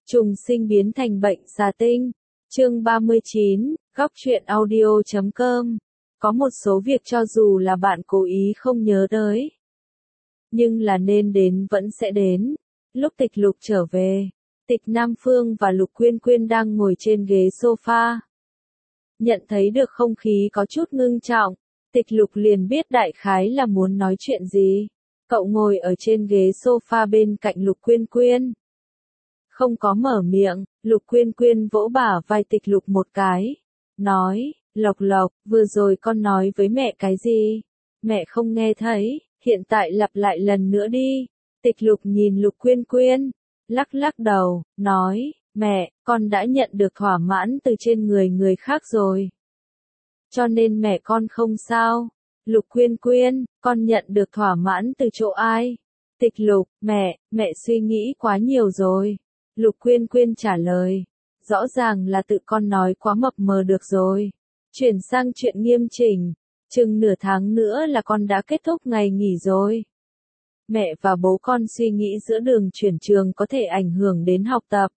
Trùng sinh biến thành bệnh xà tinh. Chương 39, góc truyện audio.com. Có một số việc cho dù là bạn cố ý không nhớ tới, nhưng là nên đến vẫn sẽ đến. Lúc Tịch Lục trở về, Tịch Nam Phương và Lục Quyên Quyên đang ngồi trên ghế sofa. Nhận thấy được không khí có chút ngưng trọng, Tịch Lục liền biết đại khái là muốn nói chuyện gì. Cậu ngồi ở trên ghế sofa bên cạnh Lục Quyên Quyên. Không có mở miệng, Lục Quyên Quyên vỗ bả vai Tịch Lục một cái. Nói, Lộc Lộc, vừa rồi con nói với mẹ cái gì? Mẹ không nghe thấy, hiện tại lặp lại lần nữa đi. Tịch Lục nhìn Lục Quyên Quyên, lắc lắc đầu, nói, mẹ, con đã nhận được thỏa mãn từ trên người khác rồi. Cho nên mẹ con không sao. Lục Quyên Quyên, con nhận được thỏa mãn từ chỗ ai? Tịch Lục, mẹ suy nghĩ quá nhiều rồi. Lục Quyên Quyên trả lời, rõ ràng là tự con nói quá mập mờ được rồi. Chuyển sang chuyện nghiêm chỉnh, chừng nửa tháng nữa là con đã kết thúc ngày nghỉ rồi. Mẹ và bố con suy nghĩ giữa đường chuyển trường có thể ảnh hưởng đến học tập.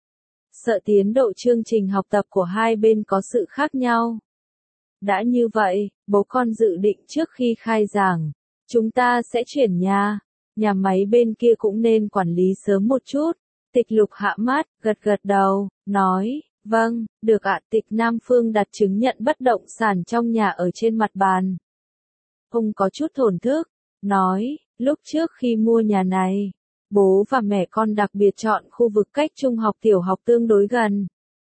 Sợ tiến độ chương trình học tập của hai bên có sự khác nhau. Đã như vậy, bố con dự định trước khi khai giảng, chúng ta sẽ chuyển nhà máy bên kia cũng nên quản lý sớm một chút. Tịch Lục hạ mắt, gật đầu, nói, vâng, được ạ. Tịch Nam Phương đặt chứng nhận bất động sản trong nhà ở trên mặt bàn. Ông có chút thổn thức, nói, lúc trước khi mua nhà này, bố và mẹ con đặc biệt chọn khu vực cách trung học tiểu học tương đối gần.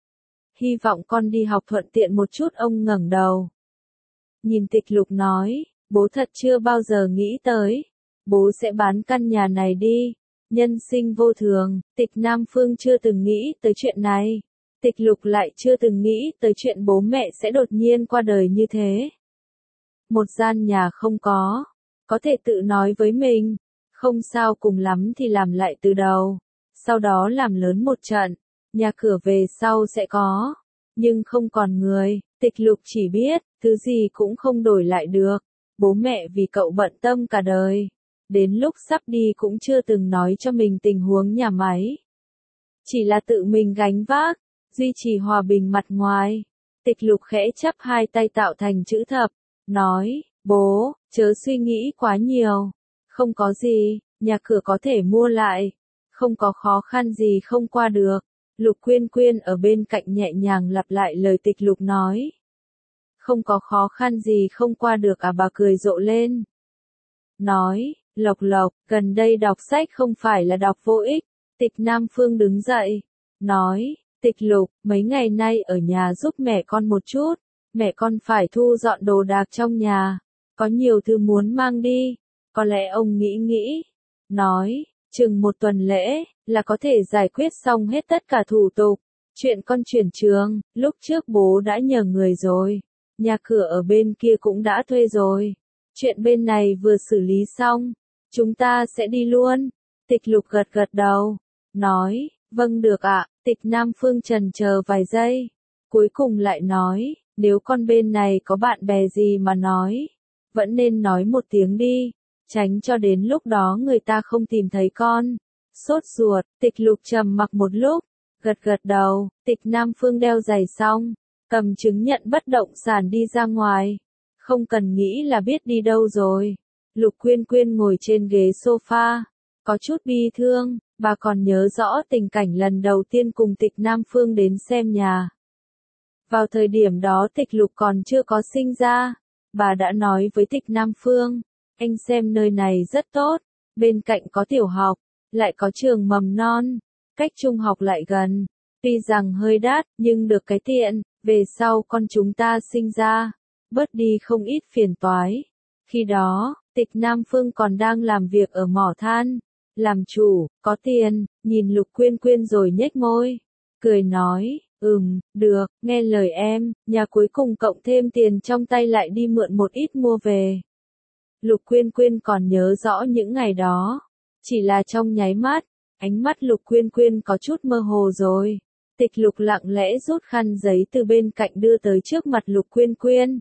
Hy vọng con đi học thuận tiện một chút. Ông ngẩng đầu. Nhìn Tịch Lục nói, bố thật chưa bao giờ nghĩ tới. Bố sẽ bán căn nhà này đi. Nhân sinh vô thường, Tịch Nam Phương chưa từng nghĩ tới chuyện này. Tịch Lục lại chưa từng nghĩ tới chuyện bố mẹ sẽ đột nhiên qua đời như thế. Một gian nhà không có thể tự nói với mình, không sao, cùng lắm thì làm lại từ đầu. Sau đó làm lớn một trận, nhà cửa về sau sẽ có, nhưng không còn người. Tịch Lục chỉ biết, thứ gì cũng không đổi lại được. Bố mẹ vì cậu bận tâm cả đời. Đến lúc sắp đi cũng chưa từng nói cho mình tình huống nhà máy. Chỉ là tự mình gánh vác, duy trì hòa bình mặt ngoài. Tịch Lục khẽ chắp hai tay tạo thành chữ thập, nói, bố, chớ suy nghĩ quá nhiều. Không có gì, nhà cửa có thể mua lại. Không có khó khăn gì không qua được. Lục Quyên Quyên ở bên cạnh nhẹ nhàng lặp lại lời Tịch Lục nói. Không có khó khăn gì không qua được à? Bà cười rộ lên. Nói, Lộc Lộc, gần đây đọc sách không phải là đọc vô ích. Tịch Nam Phương đứng dậy, nói, Tịch Lục, mấy ngày nay ở nhà giúp mẹ con một chút. Mẹ con phải thu dọn đồ đạc trong nhà. Có nhiều thứ muốn mang đi. Có lẽ ông nghĩ. Nói, chừng một tuần lễ, là có thể giải quyết xong hết tất cả thủ tục. Chuyện con chuyển trường, lúc trước bố đã nhờ người rồi. Nhà cửa ở bên kia cũng đã thuê rồi. Chuyện bên này vừa xử lý xong, chúng ta sẽ đi luôn. Tịch Lục gật đầu, nói, vâng được ạ. Tịch Nam Phương chần chờ vài giây, cuối cùng lại nói, nếu con bên này có bạn bè gì mà nói, vẫn nên nói một tiếng đi, tránh cho đến lúc đó người ta không tìm thấy con. Sốt ruột. Tịch Lục trầm mặc một lúc, gật đầu. Tịch Nam Phương đeo giày xong, cầm chứng nhận bất động sản đi ra ngoài. Không cần nghĩ là biết đi đâu rồi. Lục Quyên Quyên ngồi trên ghế sofa, có chút bi thương. Bà còn nhớ rõ tình cảnh lần đầu tiên cùng Tịch Nam Phương đến xem nhà. Vào thời điểm đó Tịch Lục còn chưa có sinh ra. Bà đã nói với Tịch Nam Phương, anh xem nơi này rất tốt, bên cạnh có tiểu học, lại có trường mầm non, cách trung học lại gần. Tuy rằng hơi đắt, nhưng được cái tiện, về sau con chúng ta sinh ra, bớt đi không ít phiền toái. Khi đó, Tịch Nam Phương còn đang làm việc ở mỏ than, làm chủ, có tiền. Nhìn Lục Quyên Quyên rồi nhếch môi, cười nói, được, nghe lời em. Nhà cuối cùng cộng thêm tiền trong tay lại đi mượn một ít mua về. Lục Quyên Quyên còn nhớ rõ những ngày đó, chỉ là trong nháy mắt, ánh mắt Lục Quyên Quyên có chút mơ hồ rồi. Tịch Lục lặng lẽ rút khăn giấy từ bên cạnh đưa tới trước mặt Lục Quyên Quyên.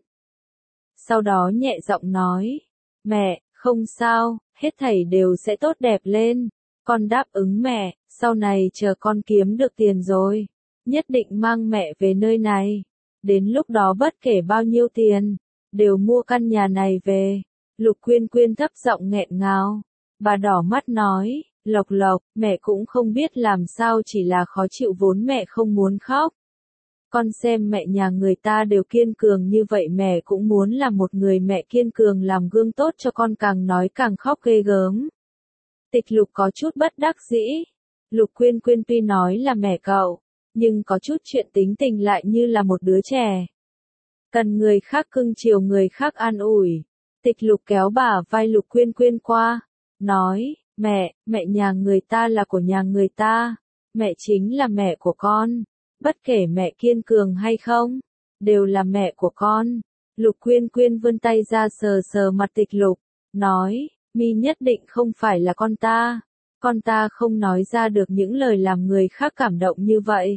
Sau đó nhẹ giọng nói, mẹ, không sao, hết thảy đều sẽ tốt đẹp lên. Con đáp ứng mẹ, Sau này chờ con kiếm được tiền rồi, nhất định mang mẹ về nơi này. Đến lúc đó bất kể bao nhiêu tiền, đều mua căn nhà này về. Lục Quyên Quyên thấp giọng nghẹn ngào. Bà đỏ mắt nói, Lộc Lộc, mẹ cũng không biết làm sao, chỉ là khó chịu vốn mẹ không muốn khóc. Con xem mẹ nhà người ta đều kiên cường như vậy, mẹ cũng muốn là một người mẹ kiên cường làm gương tốt cho con. Càng nói càng khóc ghê gớm. Tịch Lục có chút bất đắc dĩ. Lục Quyên Quyên tuy nói là mẹ cậu, nhưng có chút chuyện tính tình lại như là một đứa trẻ. Cần người khác cưng chiều, người khác an ủi. Tịch Lục kéo bả vai Lục Quyên Quyên qua, nói, mẹ nhà người ta là của nhà người ta, mẹ chính là mẹ của con, bất kể mẹ kiên cường hay không, đều là mẹ của con. Lục Quyên Quyên vươn tay ra sờ sờ mặt Tịch Lục, nói, mi nhất định không phải là con ta không nói ra được những lời làm người khác cảm động như vậy.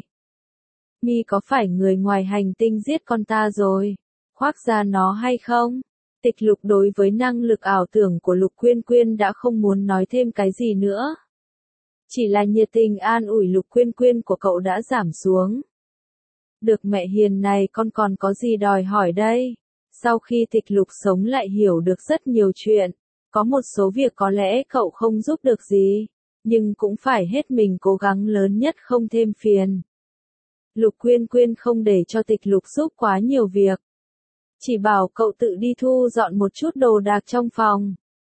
Mi có phải người ngoài hành tinh giết con ta rồi, khoác ra nó hay không? Tịch Lục đối với năng lực ảo tưởng của Lục Quyên Quyên đã không muốn nói thêm cái gì nữa. Chỉ là nhiệt tình an ủi Lục Quyên Quyên của cậu đã giảm xuống. Được mẹ hiền này, con còn có gì đòi hỏi đây? Sau khi Tịch Lục sống lại hiểu được rất nhiều chuyện. Có một số việc có lẽ cậu không giúp được gì, nhưng cũng phải hết mình cố gắng lớn nhất không thêm phiền. Lục Quyên Quyên không để cho Tịch Lục giúp quá nhiều việc. Chỉ bảo cậu tự đi thu dọn một chút đồ đạc trong phòng.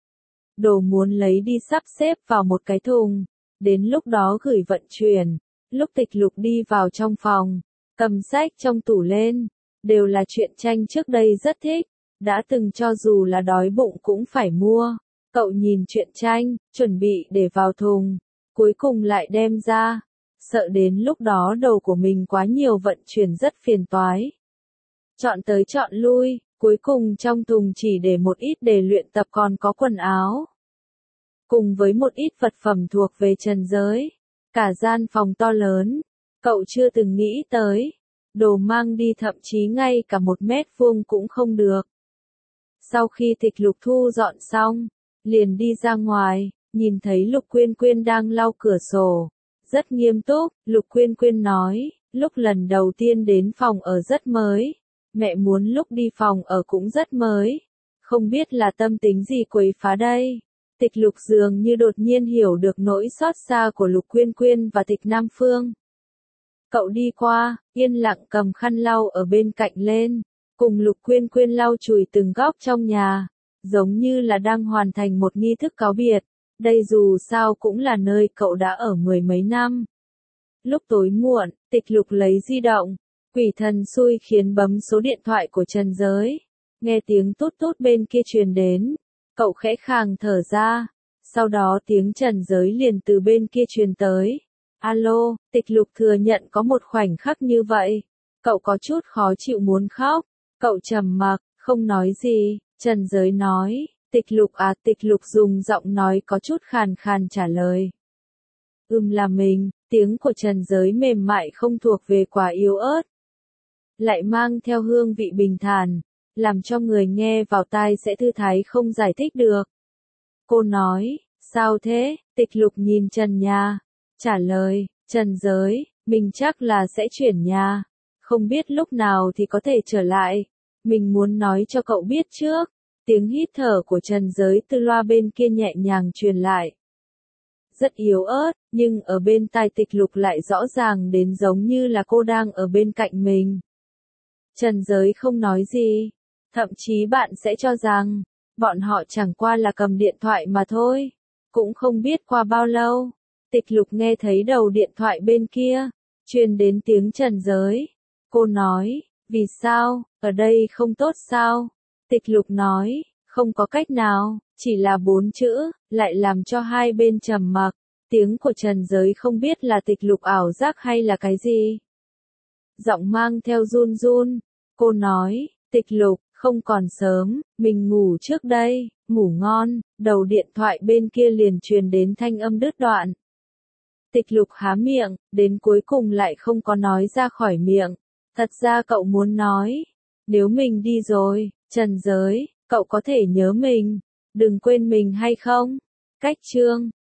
Đồ muốn lấy đi sắp xếp vào một cái thùng, đến lúc đó gửi vận chuyển. Lúc Tịch Lục đi vào trong phòng, cầm sách trong tủ lên, đều là truyện tranh trước đây rất thích, đã từng cho dù là đói bụng cũng phải mua. Cậu nhìn truyện tranh, chuẩn bị để vào thùng, cuối cùng lại đem ra, sợ đến lúc đó đồ của mình quá nhiều vận chuyển rất phiền toái. Chọn tới chọn lui, cuối cùng trong thùng chỉ để một ít để luyện tập, còn có quần áo. Cùng với một ít vật phẩm thuộc về trần giới. Cả gian phòng to lớn, cậu chưa từng nghĩ tới. Đồ mang đi thậm chí ngay cả 1 mét vuông cũng không được. Sau khi Tịch Lục thu dọn xong, liền đi ra ngoài, nhìn thấy Lục Quyên Quyên đang lau cửa sổ. Rất nghiêm túc, Lục Quyên Quyên nói, lúc lần đầu tiên đến phòng ở rất mới. Mẹ muốn lúc đi phòng ở cũng rất mới. Không biết là tâm tính gì quấy phá đây. Tịch Lục dường như đột nhiên hiểu được nỗi xót xa của Lục Quyên Quyên và Tịch Nam Phương. Cậu đi qua, yên lặng cầm khăn lau ở bên cạnh lên, cùng Lục Quyên Quyên lau chùi từng góc trong nhà, giống như là đang hoàn thành một nghi thức cáo biệt. Đây dù sao cũng là nơi cậu đã ở 10 mấy năm. Lúc tối muộn, Tịch Lục lấy di động, quỷ thần xui khiến bấm số điện thoại của Trần Giới. Nghe tiếng tút tút bên kia truyền đến, cậu khẽ khàng thở ra, sau đó tiếng Trần Giới liền từ bên kia truyền tới. Alo, Tịch Lục thừa nhận có một khoảnh khắc như vậy. Cậu có chút khó chịu muốn khóc. Cậu trầm mặc, không nói gì. Trần Giới nói, Tịch Lục à, Tịch Lục dùng giọng nói có chút khàn khàn trả lời. Là mình, tiếng của Trần Giới mềm mại không thuộc về quá yếu ớt. Lại mang theo hương vị bình thản, làm cho người nghe vào tai sẽ thư thái không giải thích được. Cô nói, sao thế? Tịch Lục nhìn trần nhà, trả lời, Trần Giới, mình chắc là sẽ chuyển nhà. Không biết lúc nào thì có thể trở lại. Mình muốn nói cho cậu biết trước. Tiếng hít thở của Trần Giới từ loa bên kia nhẹ nhàng truyền lại. Rất yếu ớt, nhưng ở bên tai Tịch Lục lại rõ ràng đến giống như là cô đang ở bên cạnh mình. Trần Giới không nói gì. Thậm chí bạn sẽ cho rằng, bọn họ chẳng qua là cầm điện thoại mà thôi. Cũng không biết qua bao lâu, Tịch Lục nghe thấy đầu điện thoại bên kia, truyền đến tiếng Trần Giới. Cô nói, vì sao, ở đây không tốt sao? Tịch Lục nói, không có cách nào, chỉ là 4 chữ, lại làm cho hai bên trầm mặc. Tiếng của Trần Giới không biết là Tịch Lục ảo giác hay là cái gì. Giọng mang theo run run, cô nói, Tịch Lục, không còn sớm, mình ngủ trước đây, ngủ ngon. Đầu điện thoại bên kia liền truyền đến thanh âm đứt đoạn. Tịch Lục há miệng, đến cuối cùng lại không có nói ra khỏi miệng. Thật ra cậu muốn nói, nếu mình đi rồi, Trần Giới, cậu có thể nhớ mình, đừng quên mình hay không? Cách chương